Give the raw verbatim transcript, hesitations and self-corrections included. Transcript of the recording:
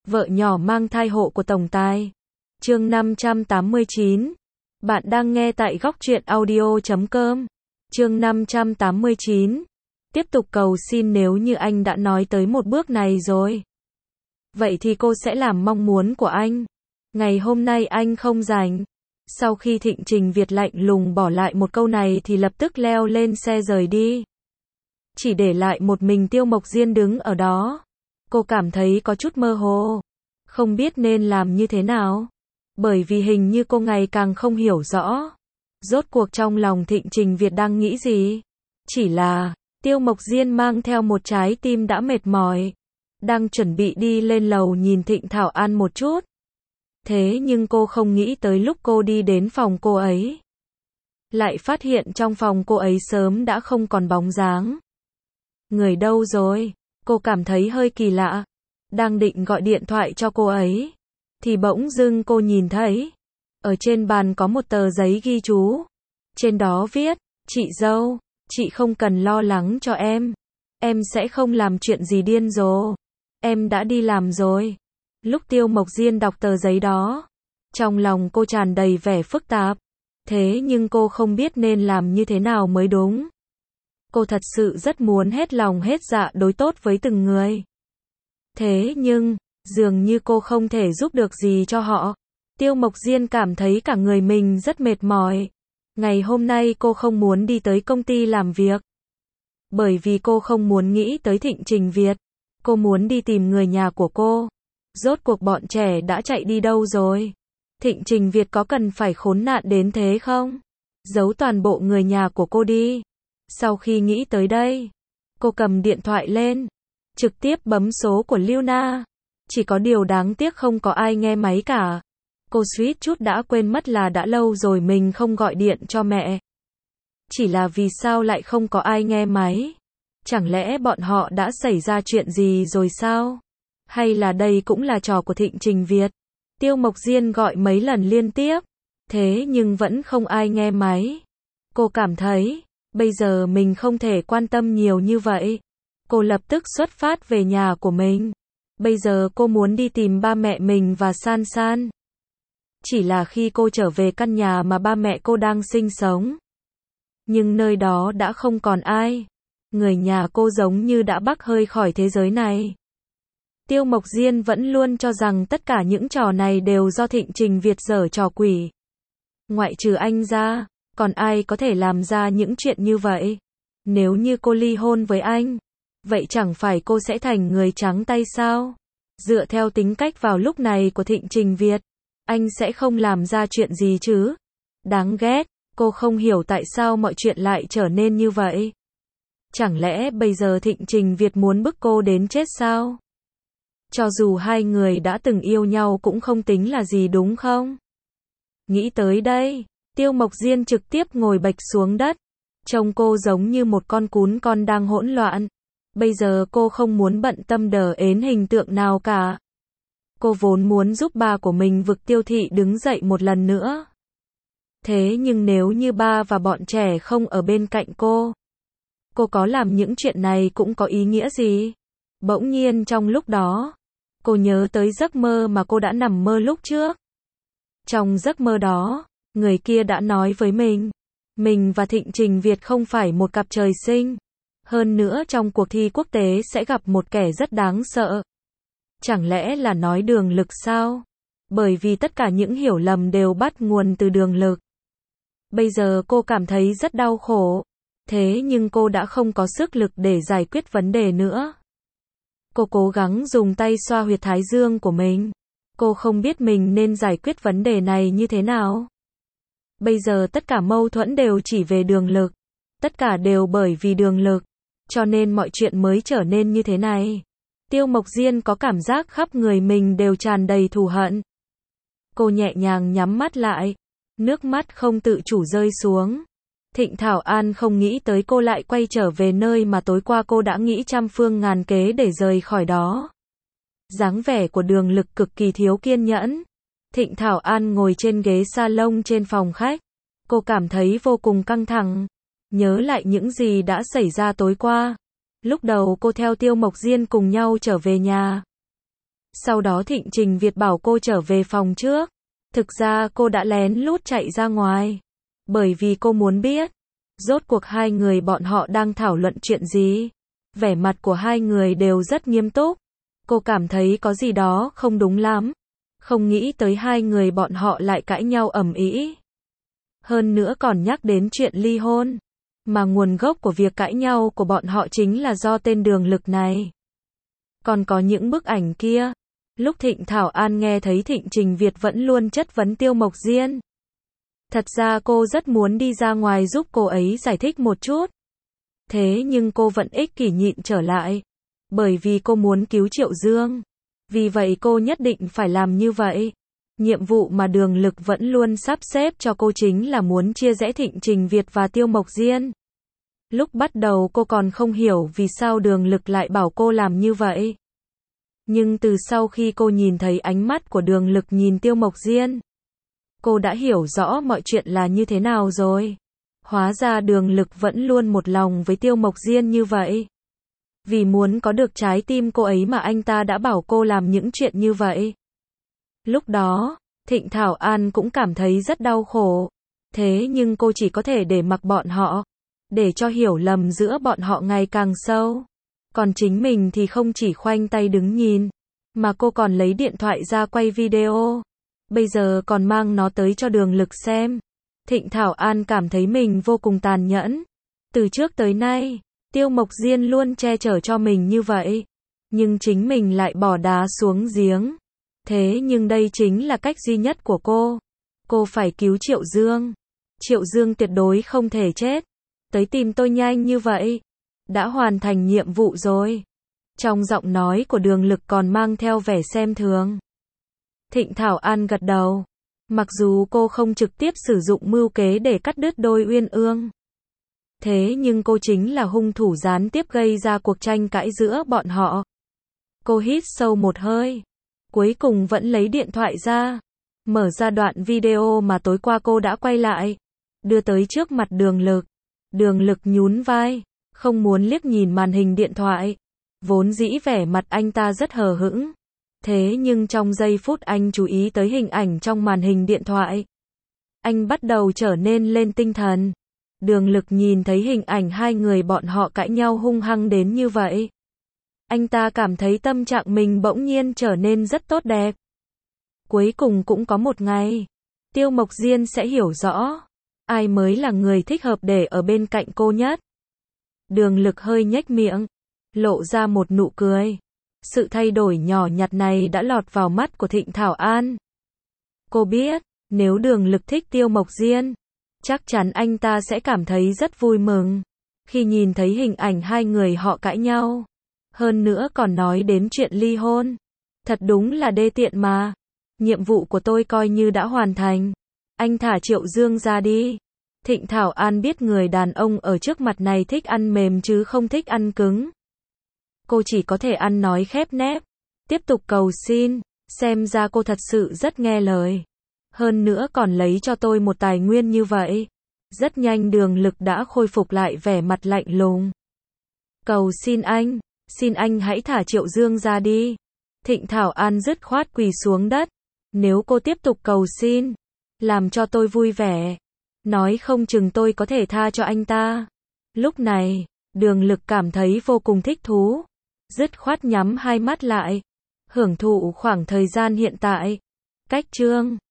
Vợ nhỏ mang thai hộ của tổng tài. Chương năm trăm tám mươi chín. Bạn đang nghe tại góc truyện audio chấm com. Chương năm trăm tám mươi chín. Tiếp tục cầu xin nếu như anh đã nói tới một bước này rồi. Vậy thì cô sẽ làm mong muốn của anh. Ngày hôm nay anh không rảnh. Sau khi Thịnh Trình Việt lạnh lùng bỏ lại một câu này thì lập tức leo lên xe rời đi. Chỉ để lại một mình Tiêu Mộc Diên đứng ở đó. Cô cảm thấy có chút mơ hồ. Không biết nên làm như thế nào. Bởi vì hình như cô ngày càng không hiểu rõ. Rốt cuộc trong lòng Thịnh Trình Việt đang nghĩ gì. Chỉ là, Tiêu Mộc Diên mang theo một trái tim đã mệt mỏi. Đang chuẩn bị đi lên lầu nhìn Thịnh Thảo An một chút. Thế nhưng cô không nghĩ tới lúc cô đi đến phòng cô ấy. Lại phát hiện trong phòng cô ấy sớm đã không còn bóng dáng. Người đâu rồi? Cô cảm thấy hơi kỳ lạ. Đang định gọi điện thoại cho cô ấy. Thì bỗng dưng cô nhìn thấy. Ở trên bàn có một tờ giấy ghi chú. Trên đó viết, chị dâu, chị không cần lo lắng cho em. Em sẽ không làm chuyện gì điên rồ. Em đã đi làm rồi. Lúc Tiêu Mộc Diên đọc tờ giấy đó. Trong lòng cô tràn đầy vẻ phức tạp. Thế nhưng cô không biết nên làm như thế nào mới đúng. Cô thật sự rất muốn hết lòng hết dạ đối tốt với từng người. Thế nhưng, dường như cô không thể giúp được gì cho họ. Tiêu Mộc Diên cảm thấy cả người mình rất mệt mỏi. Ngày hôm nay cô không muốn đi tới công ty làm việc. Bởi vì cô không muốn nghĩ tới Thịnh Trình Việt. Cô muốn đi tìm người nhà của cô. Rốt cuộc bọn trẻ đã chạy đi đâu rồi? Thịnh Trình Việt có cần phải khốn nạn đến thế không? Giấu toàn bộ người nhà của cô đi. Sau khi nghĩ tới đây, cô cầm điện thoại lên, trực tiếp bấm số của Lưu Na. Chỉ có điều đáng tiếc không có ai nghe máy cả. Cô suýt chút đã quên mất là đã lâu rồi mình không gọi điện cho mẹ. Chỉ là vì sao lại không có ai nghe máy? Chẳng lẽ bọn họ đã xảy ra chuyện gì rồi sao? Hay là đây cũng là trò của Thịnh Trình Việt? Tiêu Mộc Diên gọi mấy lần liên tiếp, thế nhưng vẫn không ai nghe máy. Cô cảm thấy, bây giờ mình không thể quan tâm nhiều như vậy. Cô lập tức xuất phát về nhà của mình. Bây giờ cô muốn đi tìm ba mẹ mình và San San. Chỉ là khi cô trở về căn nhà mà ba mẹ cô đang sinh sống. Nhưng nơi đó đã không còn ai. Người nhà cô giống như đã bắc hơi khỏi thế giới này. Tiêu Mộc Diên vẫn luôn cho rằng tất cả những trò này đều do Thịnh Trình Việt giở trò quỷ. Ngoại trừ anh ra, còn ai có thể làm ra những chuyện như vậy? Nếu như cô ly hôn với anh, vậy chẳng phải cô sẽ thành người trắng tay sao? Dựa theo tính cách vào lúc này của Thịnh Trình Việt, anh sẽ không làm ra chuyện gì chứ? Đáng ghét, cô không hiểu tại sao mọi chuyện lại trở nên như vậy. Chẳng lẽ bây giờ Thịnh Trình Việt muốn bức cô đến chết sao? Cho dù hai người đã từng yêu nhau cũng không tính là gì đúng không? Nghĩ tới đây, Tiêu Mộc Diên trực tiếp ngồi bạch xuống đất. Trông cô giống như một con cún con đang hỗn loạn. Bây giờ cô không muốn bận tâm đờ ến hình tượng nào cả. Cô vốn muốn giúp ba của mình vực Tiêu thị đứng dậy một lần nữa. Thế nhưng nếu như ba và bọn trẻ không ở bên cạnh cô, cô có làm những chuyện này cũng có ý nghĩa gì? Bỗng nhiên trong lúc đó, cô nhớ tới giấc mơ mà cô đã nằm mơ lúc trước. Trong giấc mơ đó, người kia đã nói với mình, mình và Thịnh Trình Việt không phải một cặp trời sinh. Hơn nữa trong cuộc thi quốc tế sẽ gặp một kẻ rất đáng sợ. Chẳng lẽ là nói Đường Lực sao? Bởi vì tất cả những hiểu lầm đều bắt nguồn từ Đường Lực. Bây giờ cô cảm thấy rất đau khổ. Thế nhưng cô đã không có sức lực để giải quyết vấn đề nữa. Cô cố gắng dùng tay xoa huyệt thái dương của mình. Cô không biết mình nên giải quyết vấn đề này như thế nào. Bây giờ tất cả mâu thuẫn đều chỉ về Đường Lực. Tất cả đều bởi vì Đường Lực. Cho nên mọi chuyện mới trở nên như thế này. Tiêu Mộc Diên có cảm giác khắp người mình đều tràn đầy thù hận. Cô nhẹ nhàng nhắm mắt lại. Nước mắt không tự chủ rơi xuống. Thịnh Thảo An không nghĩ tới cô lại quay trở về nơi mà tối qua cô đã nghĩ trăm phương ngàn kế để rời khỏi đó. Dáng vẻ của Đường Lực cực kỳ thiếu kiên nhẫn. Thịnh Thảo An ngồi trên ghế salon trên phòng khách. Cô cảm thấy vô cùng căng thẳng. Nhớ lại những gì đã xảy ra tối qua. Lúc đầu cô theo Tiêu Mộc Diên cùng nhau trở về nhà. Sau đó Thịnh Trình Việt bảo cô trở về phòng trước. Thực ra cô đã lén lút chạy ra ngoài. Bởi vì cô muốn biết, rốt cuộc hai người bọn họ đang thảo luận chuyện gì. Vẻ mặt của hai người đều rất nghiêm túc. Cô cảm thấy có gì đó không đúng lắm. Không nghĩ tới hai người bọn họ lại cãi nhau ầm ĩ. Hơn nữa còn nhắc đến chuyện ly hôn. Mà nguồn gốc của việc cãi nhau của bọn họ chính là do tên Đường Lực này. Còn có những bức ảnh kia. Lúc Thịnh Thảo An nghe thấy Thịnh Trình Việt vẫn luôn chất vấn Tiêu Mộc Diên. Thật ra cô rất muốn đi ra ngoài giúp cô ấy giải thích một chút. Thế nhưng cô vẫn ích kỷ nhịn trở lại. Bởi vì cô muốn cứu Triệu Dương. Vì vậy cô nhất định phải làm như vậy. Nhiệm vụ mà Đường Lực vẫn luôn sắp xếp cho cô chính là muốn chia rẽ Thịnh Trình Việt và Tiêu Mộc Diên. Lúc bắt đầu cô còn không hiểu vì sao Đường Lực lại bảo cô làm như vậy. Nhưng từ sau khi cô nhìn thấy ánh mắt của Đường Lực nhìn Tiêu Mộc Diên, cô đã hiểu rõ mọi chuyện là như thế nào rồi. Hóa ra Đường Lực vẫn luôn một lòng với Tiêu Mộc Diên như vậy. Vì muốn có được trái tim cô ấy mà anh ta đã bảo cô làm những chuyện như vậy. Lúc đó, Thịnh Thảo An cũng cảm thấy rất đau khổ. Thế nhưng cô chỉ có thể để mặc bọn họ. Để cho hiểu lầm giữa bọn họ ngày càng sâu. Còn chính mình thì không chỉ khoanh tay đứng nhìn. Mà cô còn lấy điện thoại ra quay video. Bây giờ còn mang nó tới cho Đường Lực xem. Thịnh Thảo An cảm thấy mình vô cùng tàn nhẫn. Từ trước tới nay, Tiêu Mộc Diên luôn che chở cho mình như vậy. Nhưng chính mình lại bỏ đá xuống giếng. Thế nhưng đây chính là cách duy nhất của cô. Cô phải cứu Triệu Dương. Triệu Dương tuyệt đối không thể chết. Tới tìm tôi nhanh như vậy. Đã hoàn thành nhiệm vụ rồi. Trong giọng nói của Đường Lực còn mang theo vẻ xem thường. Thịnh Thảo An gật đầu. Mặc dù cô không trực tiếp sử dụng mưu kế để cắt đứt đôi uyên ương. Thế nhưng cô chính là hung thủ gián tiếp gây ra cuộc tranh cãi giữa bọn họ. Cô hít sâu một hơi. Cuối cùng vẫn lấy điện thoại ra. Mở ra đoạn video mà tối qua cô đã quay lại. Đưa tới trước mặt Đường Lực. Đường Lực nhún vai. Không muốn liếc nhìn màn hình điện thoại. Vốn dĩ vẻ mặt anh ta rất hờ hững. Thế nhưng trong giây phút anh chú ý tới hình ảnh trong màn hình điện thoại. Anh bắt đầu trở nên lên tinh thần. Đường Lực nhìn thấy hình ảnh hai người bọn họ cãi nhau hung hăng đến như vậy. Anh ta cảm thấy tâm trạng mình bỗng nhiên trở nên rất tốt đẹp. Cuối cùng cũng có một ngày, Tiêu Mộc Diên sẽ hiểu rõ, ai mới là người thích hợp để ở bên cạnh cô nhất. Đường Lực hơi nhếch miệng, lộ ra một nụ cười. Sự thay đổi nhỏ nhặt này đã lọt vào mắt của Thịnh Thảo An. Cô biết, nếu Đường Lực thích Tiêu Mộc Diên, chắc chắn anh ta sẽ cảm thấy rất vui mừng. Khi nhìn thấy hình ảnh hai người họ cãi nhau. Hơn nữa còn nói đến chuyện ly hôn. Thật đúng là đê tiện mà. Nhiệm vụ của tôi coi như đã hoàn thành. Anh thả Triệu Dương ra đi. Thịnh Thảo An biết người đàn ông ở trước mặt này thích ăn mềm chứ không thích ăn cứng. Cô chỉ có thể ăn nói khép nép. Tiếp tục cầu xin. Xem ra cô thật sự rất nghe lời. Hơn nữa còn lấy cho tôi một tài nguyên như vậy. Rất nhanh Đường Lực đã khôi phục lại vẻ mặt lạnh lùng. Cầu xin anh. Xin anh hãy thả Triệu Dương ra đi. Thịnh Thảo An dứt khoát quỳ xuống đất. Nếu cô tiếp tục cầu xin, làm cho tôi vui vẻ, nói không chừng tôi có thể tha cho anh ta. Lúc này, Đường Lực cảm thấy vô cùng thích thú. Dứt khoát nhắm hai mắt lại. Hưởng thụ khoảng thời gian hiện tại. Cách chương